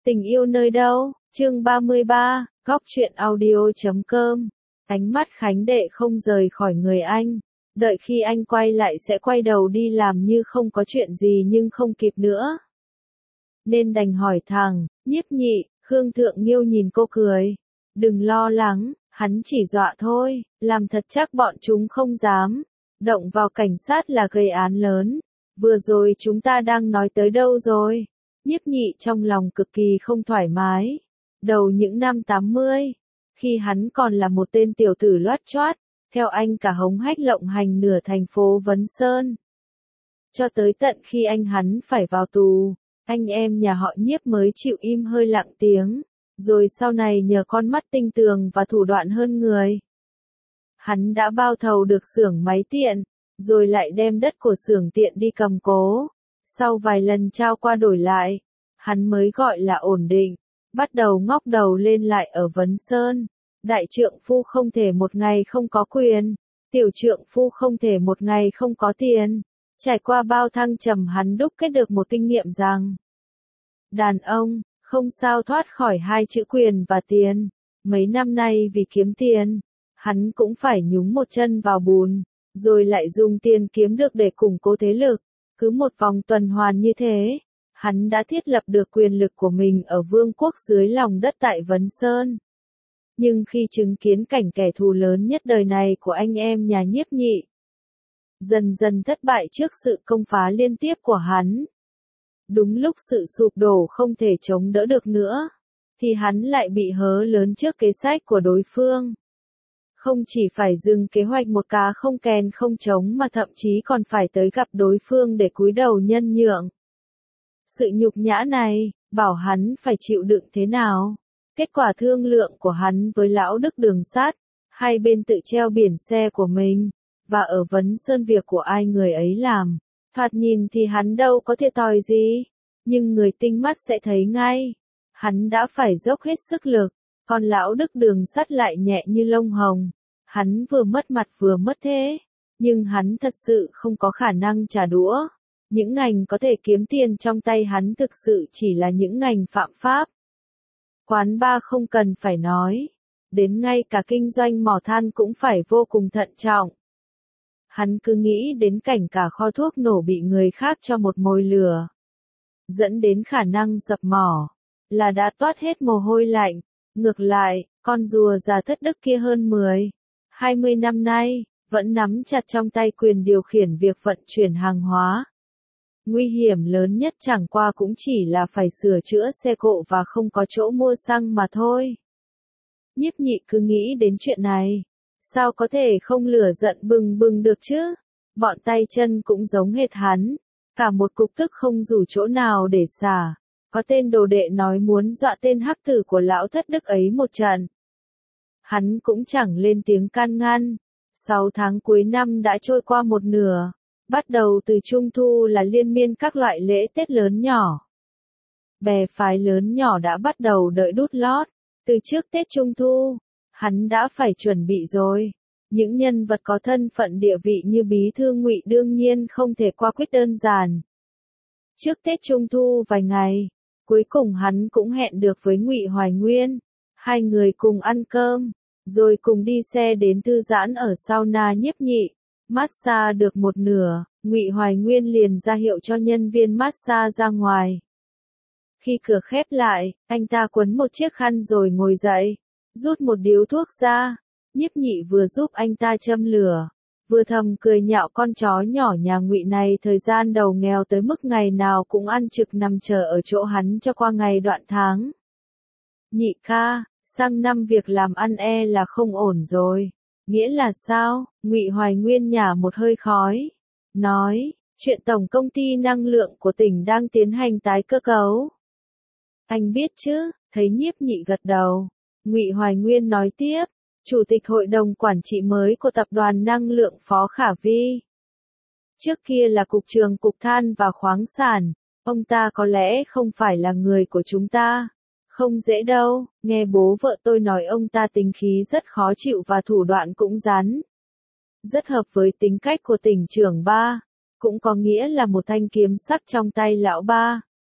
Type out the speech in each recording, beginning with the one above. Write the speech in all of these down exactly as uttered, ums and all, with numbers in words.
Tình yêu nơi đâu, chương ba mươi ba, góc truyện audio chấm com. Ánh mắt Khánh Đệ không rời khỏi người anh. Đợi khi anh quay lại sẽ quay đầu đi làm như không có chuyện gì nhưng không kịp nữa. Nên đành hỏi thẳng, Nhiếp Nhị, Khương Thượng Nghiêu nhìn cô cười. Đừng lo lắng, hắn chỉ dọa thôi, làm thật chắc bọn chúng không dám. Động vào cảnh sát là gây án lớn. Vừa rồi chúng ta đang nói tới đâu rồi? Nhiếp Nhị trong lòng cực kỳ không thoải mái. Đầu những năm tám mươi, khi hắn còn là một tên tiểu tử loát choát, theo anh cả hống hách lộng hành nửa thành phố Vấn Sơn. Cho tới tận khi anh hắn phải vào tù, anh em nhà họ Nhiếp mới chịu im hơi lặng tiếng, rồi sau này nhờ con mắt tinh tường và thủ đoạn hơn người. Hắn đã bao thầu được xưởng máy tiện, rồi lại đem đất của xưởng tiện đi cầm cố. Sau vài lần trao qua đổi lại, hắn mới gọi là ổn định, bắt đầu ngóc đầu lên lại ở Vấn Sơn. Đại trượng phu không thể một ngày không có quyền, tiểu trượng phu không thể một ngày không có tiền. Trải qua bao thăng trầm hắn đúc kết được một kinh nghiệm rằng, đàn ông, không sao thoát khỏi hai chữ quyền và tiền. Mấy năm nay vì kiếm tiền, hắn cũng phải nhúng một chân vào bùn, rồi lại dùng tiền kiếm được để củng cố thế lực. Cứ một vòng tuần hoàn như thế, hắn đã thiết lập được quyền lực của mình ở vương quốc dưới lòng đất tại Vấn Sơn. Nhưng khi chứng kiến cảnh kẻ thù lớn nhất đời này của anh em nhà Nhiếp Nhị, dần dần thất bại trước sự công phá liên tiếp của hắn, đúng lúc sự sụp đổ không thể chống đỡ được nữa, thì hắn lại bị hớ lớn trước kế sách của đối phương. Không chỉ phải dừng kế hoạch một cá không kèn không trống mà thậm chí còn phải tới gặp đối phương để cúi đầu nhân nhượng. Sự nhục nhã này, bảo hắn phải chịu đựng thế nào? Kết quả thương lượng của hắn với lão Đức Đường Sát, hai bên tự treo biển xe của mình, và ở Vấn Sơn việc của ai người ấy làm. Thoạt nhìn thì hắn đâu có thiệt thòi gì, nhưng người tinh mắt sẽ thấy ngay. Hắn đã phải dốc hết sức lực, còn lão Đức Đường Sắt lại nhẹ như lông hồng. Hắn vừa mất mặt vừa mất thế, nhưng hắn thật sự không có khả năng trả đũa. Những ngành có thể kiếm tiền trong tay hắn thực sự chỉ là những ngành phạm pháp. Quán bar không cần phải nói, đến ngay cả kinh doanh mỏ than cũng phải vô cùng thận trọng. Hắn cứ nghĩ đến cảnh cả kho thuốc nổ bị người khác cho một mồi lửa, dẫn đến khả năng dập mỏ, là đã toát hết mồ hôi lạnh. Ngược lại, con rùa già thất đức kia hơn mười, hai mươi năm nay, vẫn nắm chặt trong tay quyền điều khiển việc vận chuyển hàng hóa. Nguy hiểm lớn nhất chẳng qua cũng chỉ là phải sửa chữa xe cộ và không có chỗ mua xăng mà thôi. Nhiếp Nhị cứ nghĩ đến chuyện này, sao có thể không lửa giận bừng bừng được chứ? Bọn tay chân cũng giống hệt hắn, cả một cục tức không rủ chỗ nào để xả. Có tên đồ đệ nói muốn dọa tên hắc tử của lão thất đức ấy một trận. Hắn cũng chẳng lên tiếng can ngăn. Sáu tháng cuối năm đã trôi qua một nửa. Bắt đầu từ Trung Thu là liên miên các loại lễ Tết lớn nhỏ. Bè phái lớn nhỏ đã bắt đầu đợi đút lót. Từ trước Tết Trung Thu, hắn đã phải chuẩn bị rồi. Những nhân vật có thân phận địa vị như bí thư Ngụy đương nhiên không thể qua quyết đơn giản. Trước Tết Trung Thu vài ngày, cuối cùng hắn cũng hẹn được với Ngụy Hoài Nguyên. Hai người cùng ăn cơm, rồi cùng đi xe đến thư giãn ở sauna Nhiếp Nhị. Massage được một nửa, Ngụy Hoài Nguyên liền ra hiệu cho nhân viên massage ra ngoài. Khi cửa khép lại, anh ta quấn một chiếc khăn rồi ngồi dậy, rút một điếu thuốc ra. Nhiếp Nhị vừa giúp anh ta châm lửa, vừa thầm cười nhạo con chó nhỏ nhà Ngụy này thời gian đầu nghèo tới mức ngày nào cũng ăn trực nằm chờ ở chỗ hắn cho qua ngày đoạn tháng. Nhị ca, sang năm việc làm ăn e là không ổn rồi. Nghĩa là sao? Ngụy Hoài Nguyên nhả một hơi khói, nói, chuyện tổng công ty năng lượng của tỉnh đang tiến hành tái cơ cấu. Anh biết chứ? Thấy Nhiếp Nhị gật đầu, Ngụy Hoài Nguyên nói tiếp, Chủ tịch hội đồng quản trị mới của tập đoàn năng lượng Phó Khả Vi. Trước kia là cục trưởng cục than và khoáng sản, ông ta có lẽ không phải là người của chúng ta. Không dễ đâu, nghe bố vợ tôi nói ông ta tính khí rất khó chịu và thủ đoạn cũng rắn. Rất hợp với tính cách của tỉnh trưởng ba, cũng có nghĩa là một thanh kiếm sắc trong tay lão ba.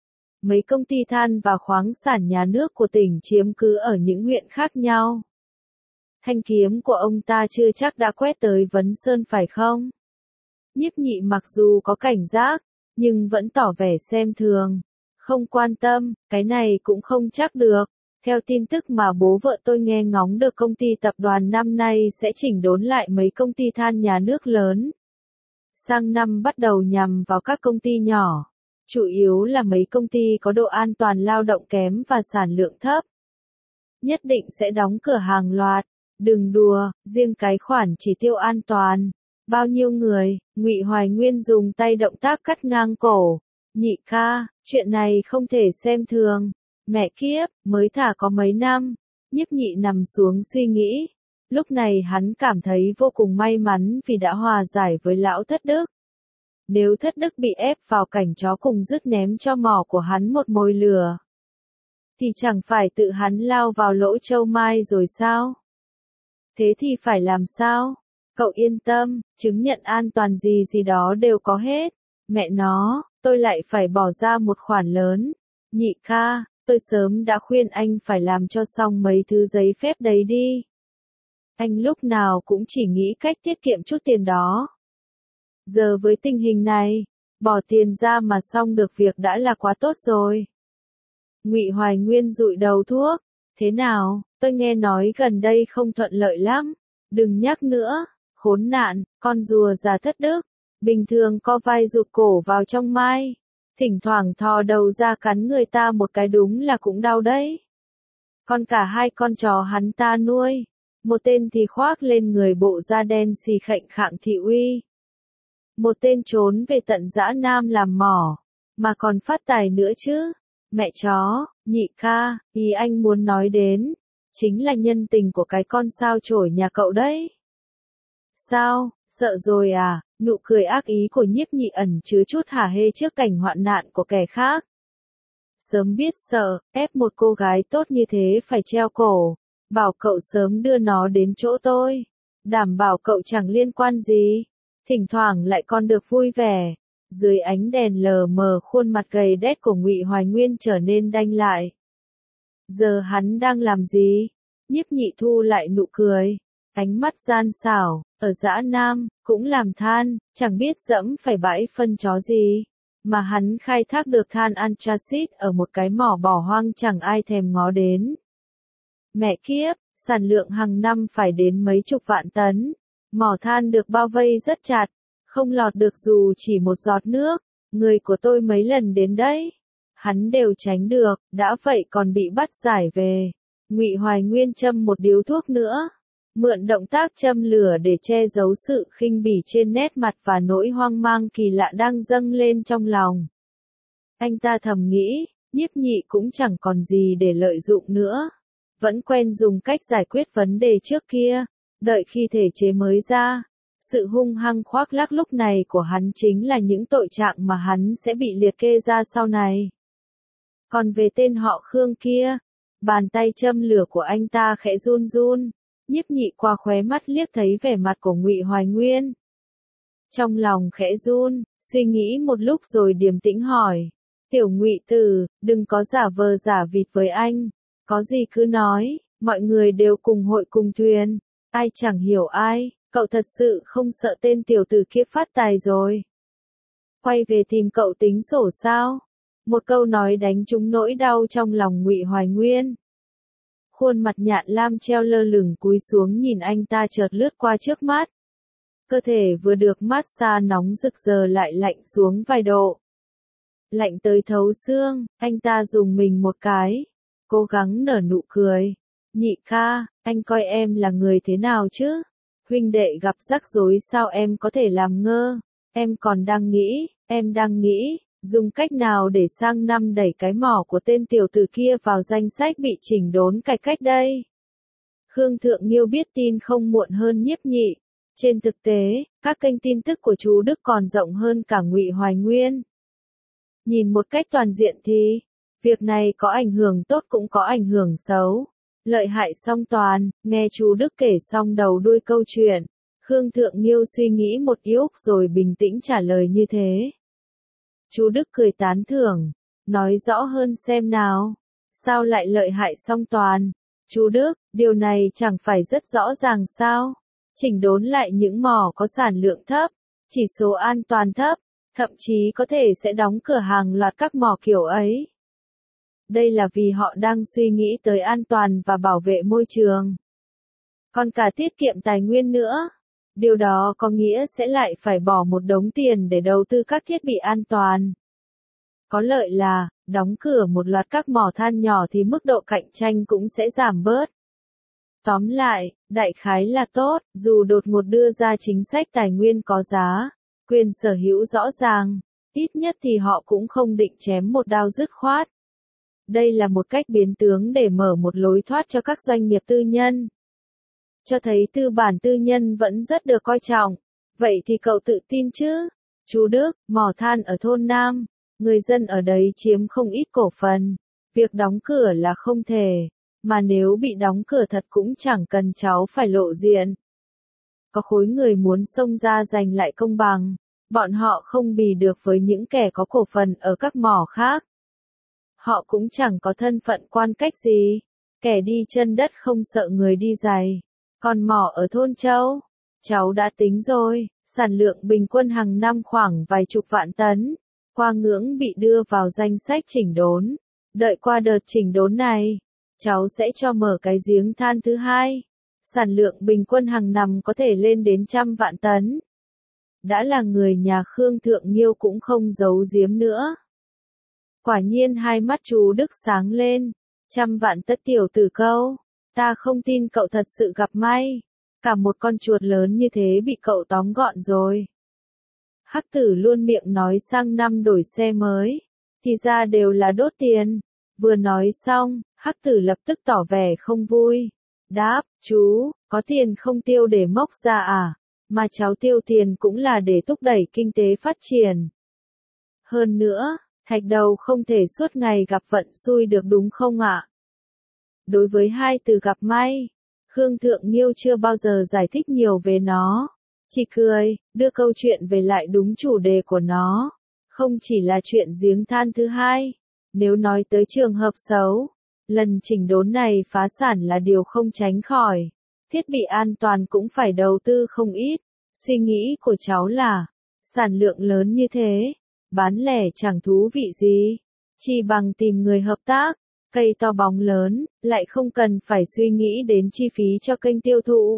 mấy công ty than và khoáng sản nhà nước của tỉnh chiếm cứ ở những huyện khác nhau. Thanh kiếm của ông ta chưa chắc đã quét tới Vấn Sơn phải không? Nhiếp Nhị mặc dù có cảnh giác, nhưng vẫn tỏ vẻ xem thường. Không quan tâm, cái này cũng không chắc được. Theo tin tức mà bố vợ tôi nghe ngóng được công ty tập đoàn năm nay sẽ chỉnh đốn lại mấy công ty than nhà nước lớn. Sang năm bắt đầu nhằm vào các công ty nhỏ. Chủ yếu là mấy công ty có độ an toàn lao động kém và sản lượng thấp. Nhất định sẽ đóng cửa hàng loạt. Đừng đùa, riêng cái khoản chỉ tiêu an toàn. Bao nhiêu người, Ngụy Hoài Nguyên dùng tay động tác cắt ngang cổ. Nhị ca, chuyện này không thể xem thường. Mẹ kiếp, mới thả có mấy năm. Nhiếp Nhị nằm xuống suy nghĩ. Lúc này hắn cảm thấy vô cùng may mắn vì đã hòa giải với lão Thất Đức. Nếu Thất Đức bị ép vào cảnh chó cùng dứt ném cho mỏ của hắn một mồi lửa, thì chẳng phải tự hắn lao vào lỗ châu mai rồi sao? Thế thì phải làm sao? Cậu yên tâm, chứng nhận an toàn gì gì đó đều có hết. Mẹ nó, tôi lại phải bỏ ra một khoản lớn. Nhị ca, tôi sớm đã khuyên anh phải làm cho xong mấy thứ giấy phép đấy đi. Anh lúc nào cũng chỉ nghĩ cách tiết kiệm chút tiền đó. Giờ với tình hình này, bỏ tiền ra mà xong được việc đã là quá tốt rồi. Ngụy Hoài Nguyên dụi đầu thuốc. Thế nào, tôi nghe nói gần đây không thuận lợi lắm. Đừng nhắc nữa, khốn nạn, con rùa già Thất Đức. Bình thường co vai rụt cổ vào trong mai. Thỉnh thoảng thò đầu ra cắn người ta một cái đúng là cũng đau đấy. Còn cả hai con chó hắn ta nuôi. Một tên thì khoác lên người bộ da đen xì khệnh khạng thị uy. Một tên trốn về tận dã Nam làm mỏ. Mà còn phát tài nữa chứ. Mẹ chó, nhị ca, ý anh muốn nói đến, chính là nhân tình của cái con sao chổi nhà cậu đấy. Sao, sợ rồi à? Nụ cười ác ý của Nhiếp Nhị ẩn chứa chút hả hê trước cảnh hoạn nạn của kẻ khác. Sớm biết sợ, ép một cô gái tốt như thế phải treo cổ, bảo cậu sớm đưa nó đến chỗ tôi. Đảm bảo cậu chẳng liên quan gì, thỉnh thoảng lại còn được vui vẻ. Dưới ánh đèn lờ mờ khuôn mặt gầy đét của Ngụy Hoài Nguyên trở nên đanh lại. Giờ hắn đang làm gì? Nhiếp Nhị thu lại nụ cười, ánh mắt gian xảo, ở dã Nam, cũng làm than, chẳng biết dẫm phải bãi phân chó gì. Mà hắn khai thác được than anthracite ở một cái mỏ bỏ hoang chẳng ai thèm ngó đến. Mẹ kiếp, sản lượng hàng năm phải đến mấy chục vạn tấn. Mỏ than được bao vây rất chặt, không lọt được dù chỉ một giọt nước. Người của tôi mấy lần đến đấy, hắn đều tránh được, đã vậy còn bị bắt giải về. Ngụy Hoài Nguyên châm một điếu thuốc nữa, mượn động tác châm lửa để che giấu sự khinh bỉ trên nét mặt và nỗi hoang mang kỳ lạ đang dâng lên trong lòng. Anh ta thầm nghĩ, Nhiếp Nhị cũng chẳng còn gì để lợi dụng nữa. Vẫn quen dùng cách giải quyết vấn đề trước kia, đợi khi thể chế mới ra. Sự hung hăng khoác lác lúc này của hắn chính là những tội trạng mà hắn sẽ bị liệt kê ra sau này. Còn về tên họ Khương kia, bàn tay châm lửa của anh ta khẽ run run. Nhiếp Nhị qua khóe mắt liếc thấy vẻ mặt của Ngụy Hoài Nguyên. Trong lòng khẽ run, suy nghĩ một lúc rồi điềm tĩnh hỏi. Tiểu Ngụy tử, đừng có giả vờ giả vịt với anh. Có gì cứ nói, mọi người đều cùng hội cùng thuyền. Ai chẳng hiểu ai, cậu thật sự không sợ tên tiểu tử kia phát tài rồi. Quay về tìm cậu tính sổ sao? Một câu nói đánh trúng nỗi đau trong lòng Ngụy Hoài Nguyên. Khuôn mặt Nhạn Lam treo lơ lửng cúi xuống nhìn anh ta chợt lướt qua trước mắt. Cơ thể vừa được mát xa nóng rực giờ lại lạnh xuống vài độ. Lạnh tới thấu xương, anh ta dùng mình một cái, cố gắng nở nụ cười. Nhị ca, anh coi em là người thế nào chứ? Huynh đệ gặp rắc rối sao em có thể làm ngơ? Em còn đang nghĩ, em đang nghĩ, dùng cách nào để sang năm đẩy cái mỏ của tên tiểu tử kia vào danh sách bị chỉnh đốn cải cách đây? Khương Thượng Nghiêu biết tin không muộn hơn Nhiếp Nhị. Trên thực tế, các kênh tin tức của chú Đức còn rộng hơn cả Ngụy Hoài Nguyên. Nhìn một cách toàn diện thì, việc này có ảnh hưởng tốt cũng có ảnh hưởng xấu. Lợi hại song toàn, nghe chú Đức kể xong đầu đuôi câu chuyện. Khương Thượng Nghiêu suy nghĩ một yếu rồi bình tĩnh trả lời như thế. Chú Đức cười tán thưởng, Nói rõ hơn xem nào. Sao lại lợi hại song toàn? Chú Đức, điều này chẳng phải rất rõ ràng sao? Chỉnh đốn lại những mỏ có sản lượng thấp, chỉ số an toàn thấp, thậm chí có thể sẽ đóng cửa hàng loạt các mỏ kiểu ấy. Đây là vì họ đang suy nghĩ tới an toàn và bảo vệ môi trường. Còn cả tiết kiệm tài nguyên nữa. Điều đó có nghĩa sẽ lại phải bỏ một đống tiền để đầu tư các thiết bị an toàn. Có lợi là, đóng cửa một loạt các mỏ than nhỏ thì mức độ cạnh tranh cũng sẽ giảm bớt. Tóm lại, đại khái là tốt, dù đột ngột đưa ra chính sách tài nguyên có giá, quyền sở hữu rõ ràng, ít nhất thì họ cũng không định chém một đao dứt khoát. Đây là một cách biến tướng để mở một lối thoát cho các doanh nghiệp tư nhân. Cho thấy tư bản tư nhân vẫn rất được coi trọng. Vậy thì cậu tự tin chứ? Chú Đức, mỏ than ở thôn Nam, người dân ở đấy chiếm không ít cổ phần. Việc đóng cửa là không thể, mà nếu bị đóng cửa thật cũng chẳng cần cháu phải lộ diện. Có khối người muốn xông ra giành lại công bằng, bọn họ không bì được với những kẻ có cổ phần ở các mỏ khác. Họ cũng chẳng có thân phận quan cách gì, kẻ đi chân đất không sợ người đi giày. Còn mỏ ở thôn Châu, cháu đã tính rồi, sản lượng bình quân hàng năm khoảng vài chục vạn tấn, qua ngưỡng bị đưa vào danh sách chỉnh đốn. Đợi qua đợt chỉnh đốn này, cháu sẽ cho mở cái giếng than thứ hai. Sản lượng bình quân hàng năm có thể lên đến trăm vạn tấn. Đã là người nhà Khương Thượng Nhiêu cũng không giấu giếm nữa. Quả nhiên hai mắt chú Đức sáng lên, trăm vạn tất tiểu tử câu. Ta không tin cậu thật sự gặp may. Cả một con chuột lớn như thế bị cậu tóm gọn rồi. Hắc tử luôn miệng nói sang năm đổi xe mới. Thì ra đều là đốt tiền. Vừa nói xong, Hắc tử lập tức tỏ vẻ không vui. Đáp, chú, có tiền không tiêu để móc ra à? Mà cháu tiêu tiền cũng là để thúc đẩy kinh tế phát triển. Hơn nữa, thạch đầu không thể suốt ngày gặp vận xui được đúng không ạ? Đối với hai từ gặp may, Khương Thượng Nhiêu chưa bao giờ giải thích nhiều về nó. Chỉ cười, đưa câu chuyện về lại đúng chủ đề của nó. Không chỉ là chuyện giếng than thứ hai. Nếu nói tới trường hợp xấu, lần chỉnh đốn này phá sản là điều không tránh khỏi. Thiết bị an toàn cũng phải đầu tư không ít. Suy nghĩ của cháu là, sản lượng lớn như thế, bán lẻ chẳng thú vị gì. Chỉ bằng tìm người hợp tác. Cây to bóng lớn, lại không cần phải suy nghĩ đến chi phí cho kênh tiêu thụ.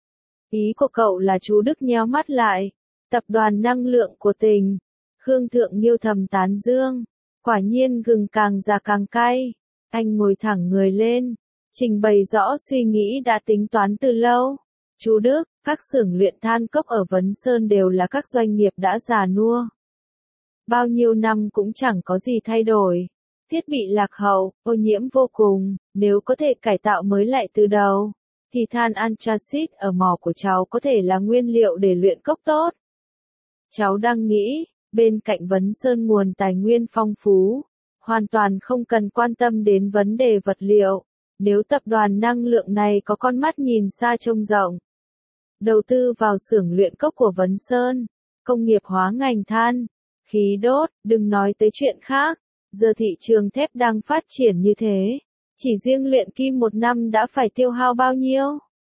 Ý của cậu là chú Đức nhéo mắt lại. Tập đoàn năng lượng của tỉnh. Khương Thượng Nhiêu thầm tán dương. Quả nhiên gừng càng già càng cay. Anh ngồi thẳng người lên. Trình bày rõ suy nghĩ đã tính toán từ lâu. Chú Đức, các xưởng luyện than cốc ở Vấn Sơn đều là các doanh nghiệp đã già nua. Bao nhiêu năm cũng chẳng có gì thay đổi. Thiết bị lạc hậu, ô nhiễm vô cùng, nếu có thể cải tạo mới lại từ đầu, thì than anthracite ở mỏ của cháu có thể là nguyên liệu để luyện cốc tốt. Cháu đang nghĩ, bên cạnh Vấn Sơn nguồn tài nguyên phong phú, hoàn toàn không cần quan tâm đến vấn đề vật liệu, nếu tập đoàn năng lượng này có con mắt nhìn xa trông rộng. Đầu tư vào xưởng luyện cốc của Vấn Sơn, công nghiệp hóa ngành than, khí đốt, đừng nói tới chuyện khác. Giờ thị trường thép đang phát triển như thế, chỉ riêng luyện kim một năm đã phải tiêu hao bao nhiêu?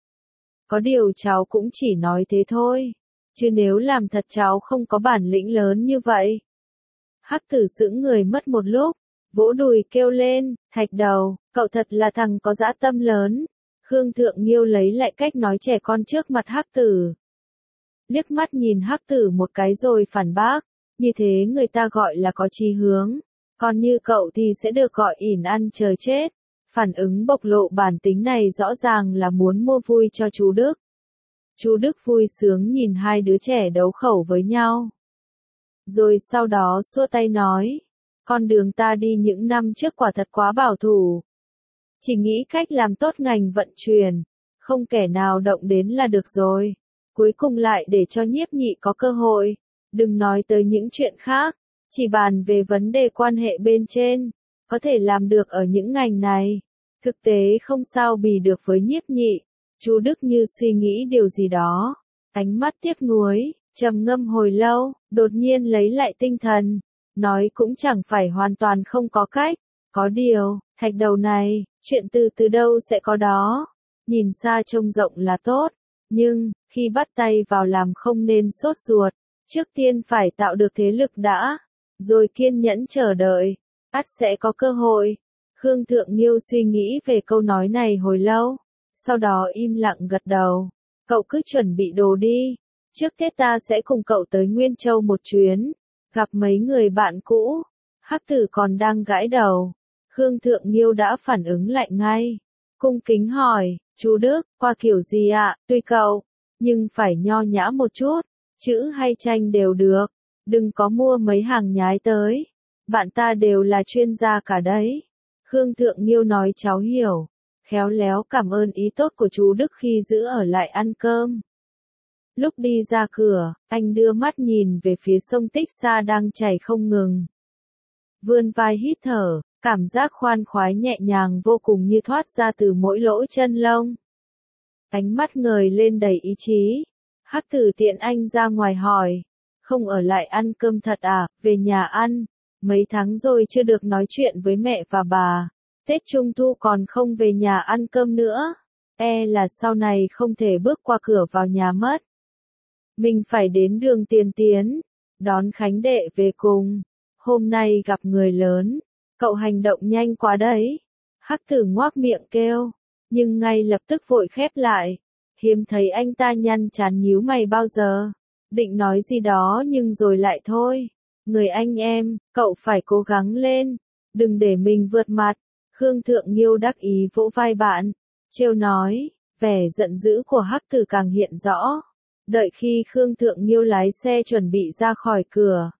Có điều cháu cũng chỉ nói thế thôi, chứ nếu làm thật cháu không có bản lĩnh lớn như vậy. Hắc tử sững người mất một lúc, vỗ đùi kêu lên, thạch đầu, cậu thật là thằng có dã tâm lớn. Khương Thượng Nhiêu lấy lại cách nói trẻ con trước mặt Hắc tử. Liếc mắt nhìn Hắc tử một cái rồi phản bác, như thế người ta gọi là có chí hướng. Còn như cậu thì sẽ được gọi ỉn ăn chờ chết. Phản ứng bộc lộ bản tính này rõ ràng là muốn mua vui cho chú Đức. Chú Đức vui sướng nhìn hai đứa trẻ đấu khẩu với nhau. Rồi sau đó xua tay nói, con đường ta đi những năm trước quả thật quá bảo thủ. Chỉ nghĩ cách làm tốt ngành vận chuyển, không kẻ nào động đến là được rồi. Cuối cùng lại để cho Nhiếp Nhị có cơ hội. Đừng nói tới những chuyện khác. Chỉ bàn về vấn đề quan hệ bên trên, có thể làm được ở những ngành này. Thực tế không sao bì được với Nhiếp Nhị. Chú Đức như suy nghĩ điều gì đó. Ánh mắt tiếc nuối, trầm ngâm hồi lâu, đột nhiên lấy lại tinh thần. nói cũng chẳng phải hoàn toàn không có cách. Có điều, thạch đầu này, chuyện từ từ đâu sẽ có đó. Nhìn xa trông rộng là tốt, nhưng, khi bắt tay vào làm không nên sốt ruột. Trước tiên phải tạo được thế lực đã, rồi kiên nhẫn chờ đợi, ắt sẽ có cơ hội. Khương Thượng Nghiêu suy nghĩ về câu nói này hồi lâu, sau đó im lặng gật đầu. Cậu cứ chuẩn bị đồ đi, trước Tết ta sẽ cùng cậu tới Nguyên Châu một chuyến, gặp mấy người bạn cũ. Hắc Tử còn đang gãi đầu, Khương Thượng Nghiêu đã phản ứng lại ngay. Cung kính hỏi, chú Đức, qua kiểu gì ạ? Tùy cậu, nhưng phải nho nhã một chút, chữ hay tranh đều được, đừng có mua mấy hàng nhái tới. Bạn ta đều là chuyên gia cả đấy. Khương Thượng Nghiêu nói cháu hiểu, khéo léo cảm ơn ý tốt của chú Đức khi giữ ở lại ăn cơm. Lúc đi ra cửa, anh đưa mắt nhìn về phía sông Tích Sa đang chảy không ngừng. Vươn vai hít thở, cảm giác khoan khoái nhẹ nhàng vô cùng như thoát ra từ mỗi lỗ chân lông. Ánh mắt ngời lên đầy ý chí. Hắc Tử tiện anh ra ngoài hỏi, không ở lại ăn cơm thật à, về nhà ăn. Mấy tháng rồi chưa được nói chuyện với mẹ và bà. Tết Trung Thu còn không về nhà ăn cơm nữa. E là sau này không thể bước qua cửa vào nhà mất. Mình phải đến đường Tiền Tiến, đón Khánh đệ về cùng. Hôm nay gặp người lớn, cậu hành động nhanh quá đấy. Hắc Tử ngoác miệng kêu, nhưng ngay lập tức vội khép lại. Hiếm thấy anh ta nhăn chán nhíu mày bao giờ. Định nói gì đó nhưng rồi lại thôi. Người anh em, cậu phải cố gắng lên, đừng để mình vượt mặt. Khương Thượng Nghiêu đắc ý vỗ vai bạn, trêu nói, vẻ giận dữ của Hắc Tử càng hiện rõ. Đợi khi Khương Thượng Nghiêu lái xe chuẩn bị ra khỏi cửa,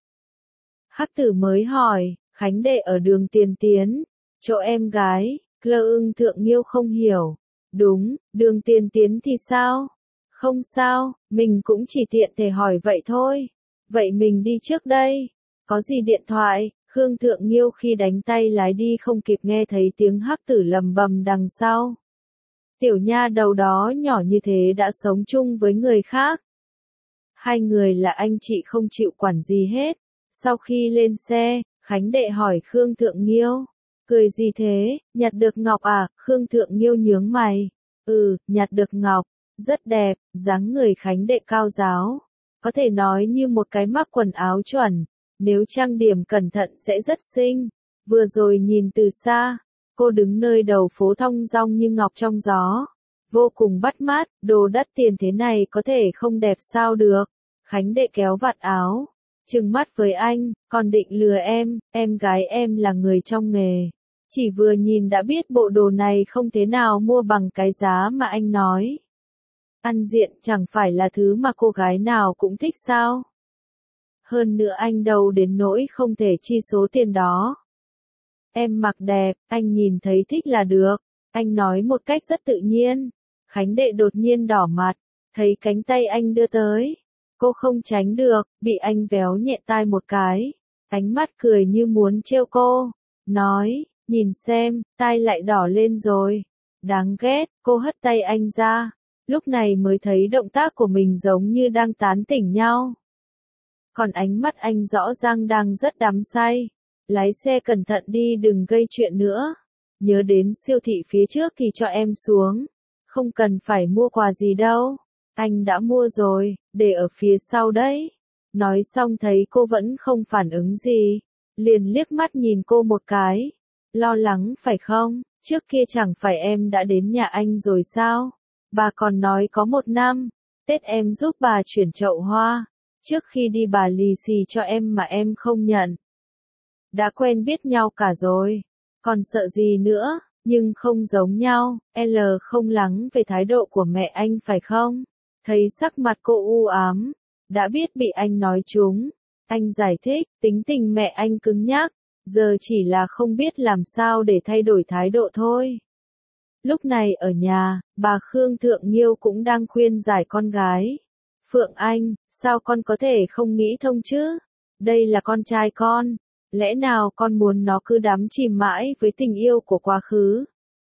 Hắc Tử mới hỏi, Khánh đệ ở đường Tiền Tiến, chỗ em gái. Lơ ưng Thượng Nghiêu không hiểu. Đúng, đường Tiền Tiến thì sao? Không sao, mình cũng chỉ tiện thể hỏi vậy thôi. Vậy mình đi trước đây. Có gì điện thoại? Khương Thượng Nghiêu khi đánh tay lái đi không kịp nghe thấy tiếng Hắc Tử lầm bầm đằng sau. Tiểu nha đầu đó nhỏ như thế đã sống chung với người khác. Hai người là anh chị không chịu quản gì hết. Sau khi lên xe, Khánh đệ hỏi Khương Thượng Nghiêu. Cười gì thế, nhặt được ngọc à? Khương Thượng Nghiêu nhướng mày. Ừ, nhặt được ngọc. Rất đẹp, dáng người Khánh đệ cao giáo. Có thể nói như một cái mắc quần áo chuẩn. Nếu trang điểm cẩn thận sẽ rất xinh. Vừa rồi nhìn từ xa, cô đứng nơi đầu phố thong dong như ngọc trong gió. Vô cùng bắt mắt, đồ đắt tiền thế này có thể không đẹp sao được. Khánh đệ kéo vạt áo, trừng mắt với anh, còn định lừa em, em gái em là người trong nghề. Chỉ vừa nhìn đã biết bộ đồ này không thế nào mua bằng cái giá mà anh nói. Ăn diện chẳng phải là thứ mà cô gái nào cũng thích sao? Hơn nữa anh đâu đến nỗi không thể chi số tiền đó. Em mặc đẹp, anh nhìn thấy thích là được. Anh nói một cách rất tự nhiên. Khánh đệ đột nhiên đỏ mặt, thấy cánh tay anh đưa tới. Cô không tránh được, bị anh véo nhẹ tai một cái. Ánh mắt cười như muốn trêu cô. Nói, nhìn xem, tai lại đỏ lên rồi. Đáng ghét, cô hất tay anh ra. Lúc này mới thấy động tác của mình giống như đang tán tỉnh nhau. Còn ánh mắt anh rõ ràng đang rất đắm say. Lái xe cẩn thận đi, đừng gây chuyện nữa. Nhớ đến siêu thị phía trước thì cho em xuống. Không cần phải mua quà gì đâu. Anh đã mua rồi, để ở phía sau đấy. Nói xong thấy cô vẫn không phản ứng gì. Liền liếc mắt nhìn cô một cái. Lo lắng phải không? Trước kia chẳng phải em đã đến nhà anh rồi sao? Bà còn nói có một năm, Tết em giúp bà chuyển chậu hoa. Trước khi đi bà lì xì cho em mà em không nhận. Đã quen biết nhau cả rồi, còn sợ gì nữa, nhưng không giống nhau. L không lắng về thái độ của mẹ anh phải không? Thấy sắc mặt cô u ám, đã biết bị anh nói trúng. Anh giải thích, tính tình mẹ anh cứng nhắc, giờ chỉ là không biết làm sao để thay đổi thái độ thôi. Lúc này ở nhà, bà Khương Thượng Nghiêu cũng đang khuyên giải con gái. Phượng Anh, sao con có thể không nghĩ thông chứ? Đây là con trai con. Lẽ nào con muốn nó cứ đắm chìm mãi với tình yêu của quá khứ?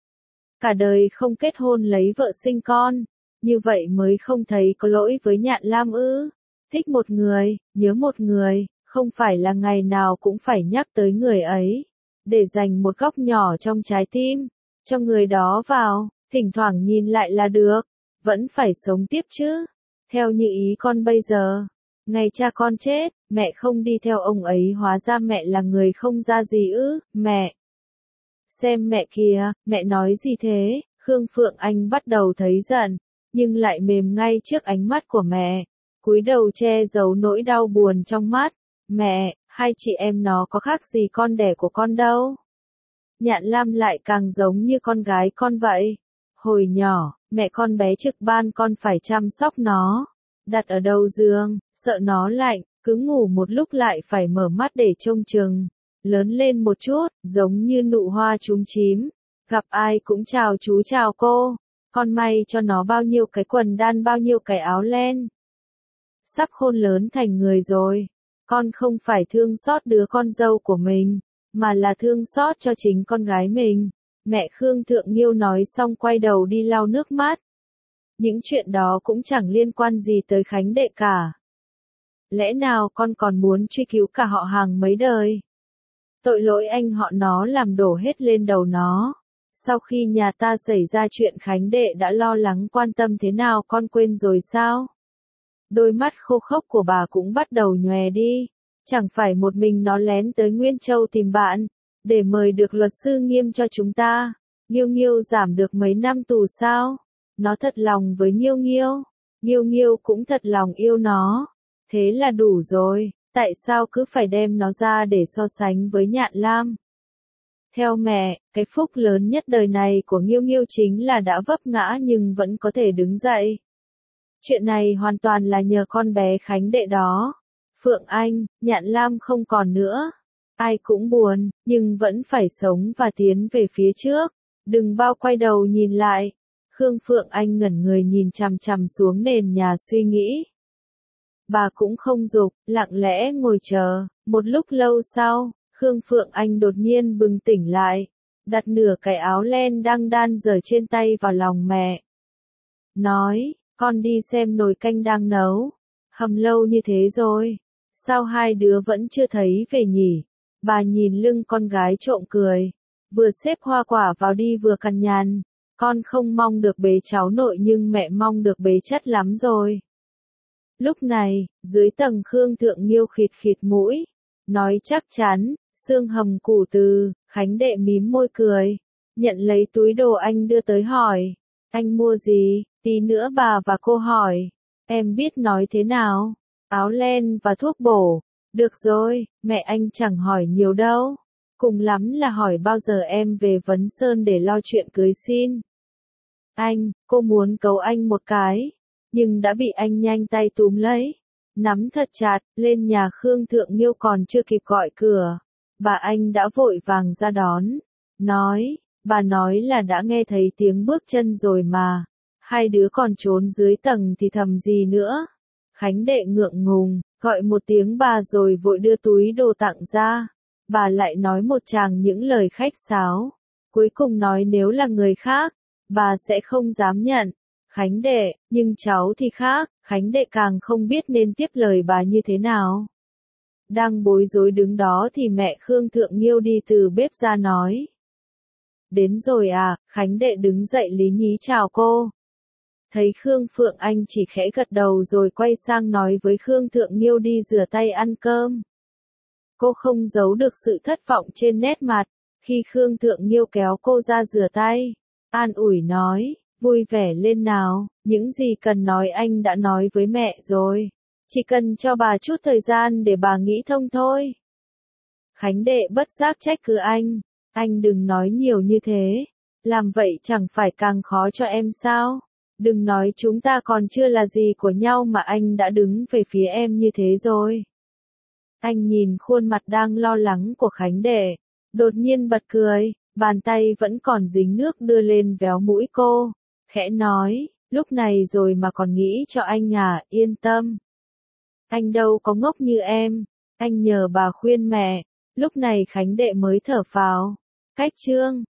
Cả đời không kết hôn lấy vợ sinh con. Như vậy mới không thấy có lỗi với Nhạn Lam ư? Thích một người, nhớ một người, Không phải là ngày nào cũng phải nhắc tới người ấy, để dành một góc nhỏ trong trái tim, cho người đó vào, thỉnh thoảng nhìn lại là được, vẫn phải sống tiếp chứ. Theo như ý con bây giờ, ngày cha con chết, mẹ không đi theo ông ấy hóa ra mẹ là người không ra gì ư, mẹ. Xem mẹ kìa, mẹ nói gì thế, Khương Phượng Anh bắt đầu thấy giận, nhưng lại mềm ngay trước ánh mắt của mẹ, cúi đầu che giấu nỗi đau buồn trong mắt. Mẹ, hai chị em nó có khác gì con đẻ của con đâu. Nhạn Lam lại càng giống như con gái con vậy. Hồi nhỏ, mẹ con bé trực ban con phải chăm sóc nó, đặt ở đầu giường, sợ nó lạnh, cứ ngủ một lúc lại phải mở mắt để trông chừng. Lớn lên một chút, giống như nụ hoa chúm chím, gặp ai cũng chào chú chào cô, con may cho nó bao nhiêu cái quần đan bao nhiêu cái áo len. Sắp khôn lớn thành người rồi, con không phải thương xót đứa con dâu của mình, mà là thương xót cho chính con gái mình. Mẹ Khương Thượng Nghiêu nói xong quay đầu đi lau nước mắt. Những chuyện đó cũng chẳng liên quan gì tới Khánh đệ cả. Lẽ nào con còn muốn truy cứu cả họ hàng mấy đời? Tội lỗi anh họ nó làm đổ hết lên đầu nó. Sau khi nhà ta xảy ra chuyện Khánh đệ đã lo lắng quan tâm thế nào con quên rồi sao? Đôi mắt khô khốc của bà cũng bắt đầu nhòe đi. Chẳng phải một mình nó lén tới Nguyên Châu tìm bạn, để mời được luật sư Nghiêm cho chúng ta. Nghiêu Nghiêu giảm được mấy năm tù sao? Nó thật lòng với Nghiêu Nghiêu. Nghiêu Nghiêu cũng thật lòng yêu nó. Thế là đủ rồi, tại sao cứ phải đem nó ra để so sánh với Nhạn Lam? Theo mẹ, cái phúc lớn nhất đời này của Nghiêu Nghiêu chính là đã vấp ngã nhưng vẫn có thể đứng dậy. Chuyện này hoàn toàn là nhờ con bé Khánh đệ đó. Phượng Anh, Nhạn Lam không còn nữa. Ai cũng buồn, nhưng vẫn phải sống và tiến về phía trước. Đừng bao quay đầu nhìn lại. Khương Phượng Anh ngẩn người nhìn chằm chằm xuống nền nhà suy nghĩ. Bà cũng không giục, lặng lẽ ngồi chờ. Một lúc lâu sau, Khương Phượng Anh đột nhiên bừng tỉnh lại. Đặt nửa cái áo len đang đan dở trên tay vào lòng mẹ. Nói, con đi xem nồi canh đang nấu. Hầm lâu như thế rồi. Sao hai đứa vẫn chưa thấy về nhỉ? Bà nhìn lưng con gái trộm cười. Vừa xếp hoa quả vào đi vừa cằn nhằn. Con không mong được bế cháu nội nhưng mẹ mong được bế chất lắm rồi. Lúc này, dưới tầng Khương Thượng Nghiêu khịt khịt mũi. Nói chắc chắn, xương hầm củ từ, Khánh đệ mím môi cười. Nhận lấy túi đồ anh đưa tới hỏi. Anh mua gì? Tí nữa bà và cô hỏi. Em biết nói thế nào? Áo len và thuốc bổ. Được rồi, mẹ anh chẳng hỏi nhiều đâu. Cùng lắm là hỏi bao giờ em về Vấn Sơn để lo chuyện cưới xin. Anh, cô muốn cấu anh một cái. Nhưng đã bị anh nhanh tay túm lấy. Nắm thật chặt, lên nhà Khương Thượng Nghiêu còn chưa kịp gọi cửa. Bà anh đã vội vàng ra đón. Nói, bà nói là đã nghe thấy tiếng bước chân rồi mà. Hai đứa còn trốn dưới tầng thì thầm gì nữa. Khánh đệ ngượng ngùng, gọi một tiếng bà rồi vội đưa túi đồ tặng ra. Bà lại nói một tràng những lời khách sáo. Cuối cùng nói nếu là người khác, bà sẽ không dám nhận. Khánh đệ, nhưng cháu thì khác, Khánh đệ càng không biết nên tiếp lời bà như thế nào. Đang bối rối đứng đó thì mẹ Khương Thượng Nghiêu đi từ bếp ra nói. Đến rồi à, Khánh đệ đứng dậy lý nhí chào cô. Thấy Khương Phượng Anh chỉ khẽ gật đầu rồi quay sang nói với Khương Thượng Nghiêu đi rửa tay ăn cơm. Cô không giấu được sự thất vọng trên nét mặt, khi Khương Thượng Nghiêu kéo cô ra rửa tay. An ủi nói, vui vẻ lên nào, những gì cần nói anh đã nói với mẹ rồi. Chỉ cần cho bà chút thời gian để bà nghĩ thông thôi. Khánh đệ bất giác trách cứ anh, anh đừng nói nhiều như thế, làm vậy chẳng phải càng khó cho em sao? Đừng nói chúng ta còn chưa là gì của nhau mà anh đã đứng về phía em như thế rồi. Anh nhìn khuôn mặt đang lo lắng của Khánh đệ, đột nhiên bật cười, bàn tay vẫn còn dính nước đưa lên véo mũi cô, khẽ nói, lúc này rồi mà còn nghĩ cho anh à, yên tâm. Anh đâu có ngốc như em, anh nhờ bà khuyên mẹ, lúc này Khánh đệ mới thở phào. Cách chương